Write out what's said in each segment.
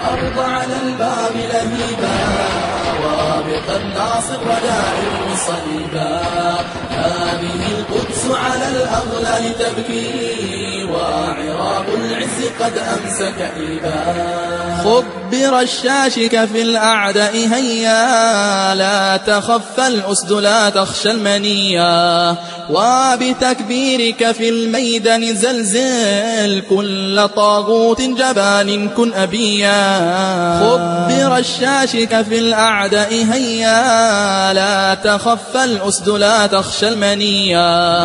الأرض على الباب لهيبا وابق الناصر ودائر صليبا هذه القدس على الأغلال تبكي وعراق العز قد أمسى كئيبا خبر الشاشك في الأعداء هيا لا تخف الأسد لا تخشى المنيا وبتكبيرك في الميدان زلزل كل طاغوت جبان كن أبيا خبر الشاشك في الأعداء هيا لا تخف الأسد لا تخشى المنيا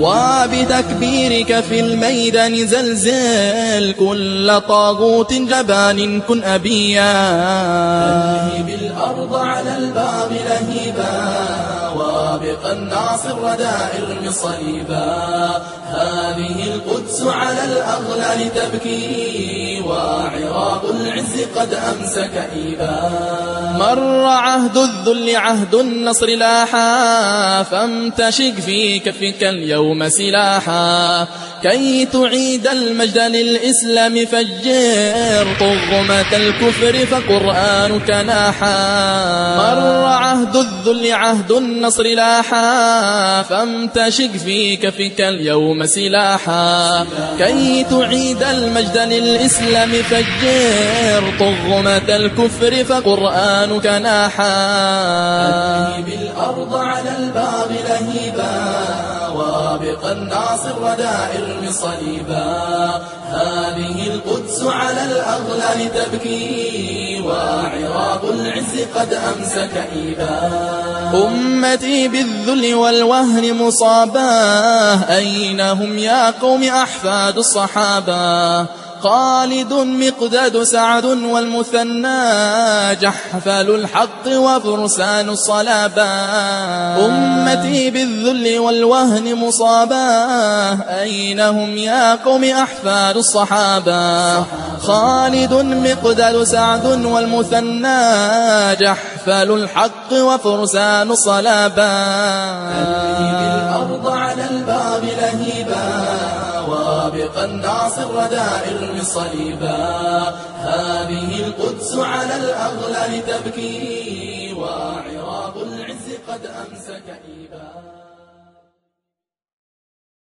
وبتكبيرك في الميدان زلزل كل طاغوت جبان كن أبيا تلهي بالأرض على الباب لهيبا وابق الناصر ودائر صليبا هذه القدس على الأغلال تبكي وعراق العز قد أمسى كئيبا مر عهد الذل عهد النصر لاحا فامتشق في كفك اليوم سلاحا كي تعيد المجد للإسلام فجر طغمة الكفر فقرآنك ناحا مر عهد الذل عهد النصر لاحا فامتشق في كفك اليوم سلاحا كي تعيد المجد للإسلام فجر طغمة الكفر فقرآنك ناحا أنهي بالأرض على الباب لهيبا وابق الناصر ودائر صليبا هذه القدس على الأغلال تبكي وعراق العز قد أمسى كئيبا أمتي بالذل والوهن مصاباه أين هم يا قوم أحفاد الصحابة خالد مقداد سعد والمثنى جحفل الحق وفرسان الصلابة أمتي بالذل والوهن مصاباه أين هم يا قوم أحفاد الصحابة خالد مقداد سعد والمثنى جحفل الحق وفرسان الصلابة تلهي بالأرض على الباب لهيبا وابق الناصر ودائر صليبا هذه القدس على الأغلال تبكي وعراق العز قد أمسى كئيبا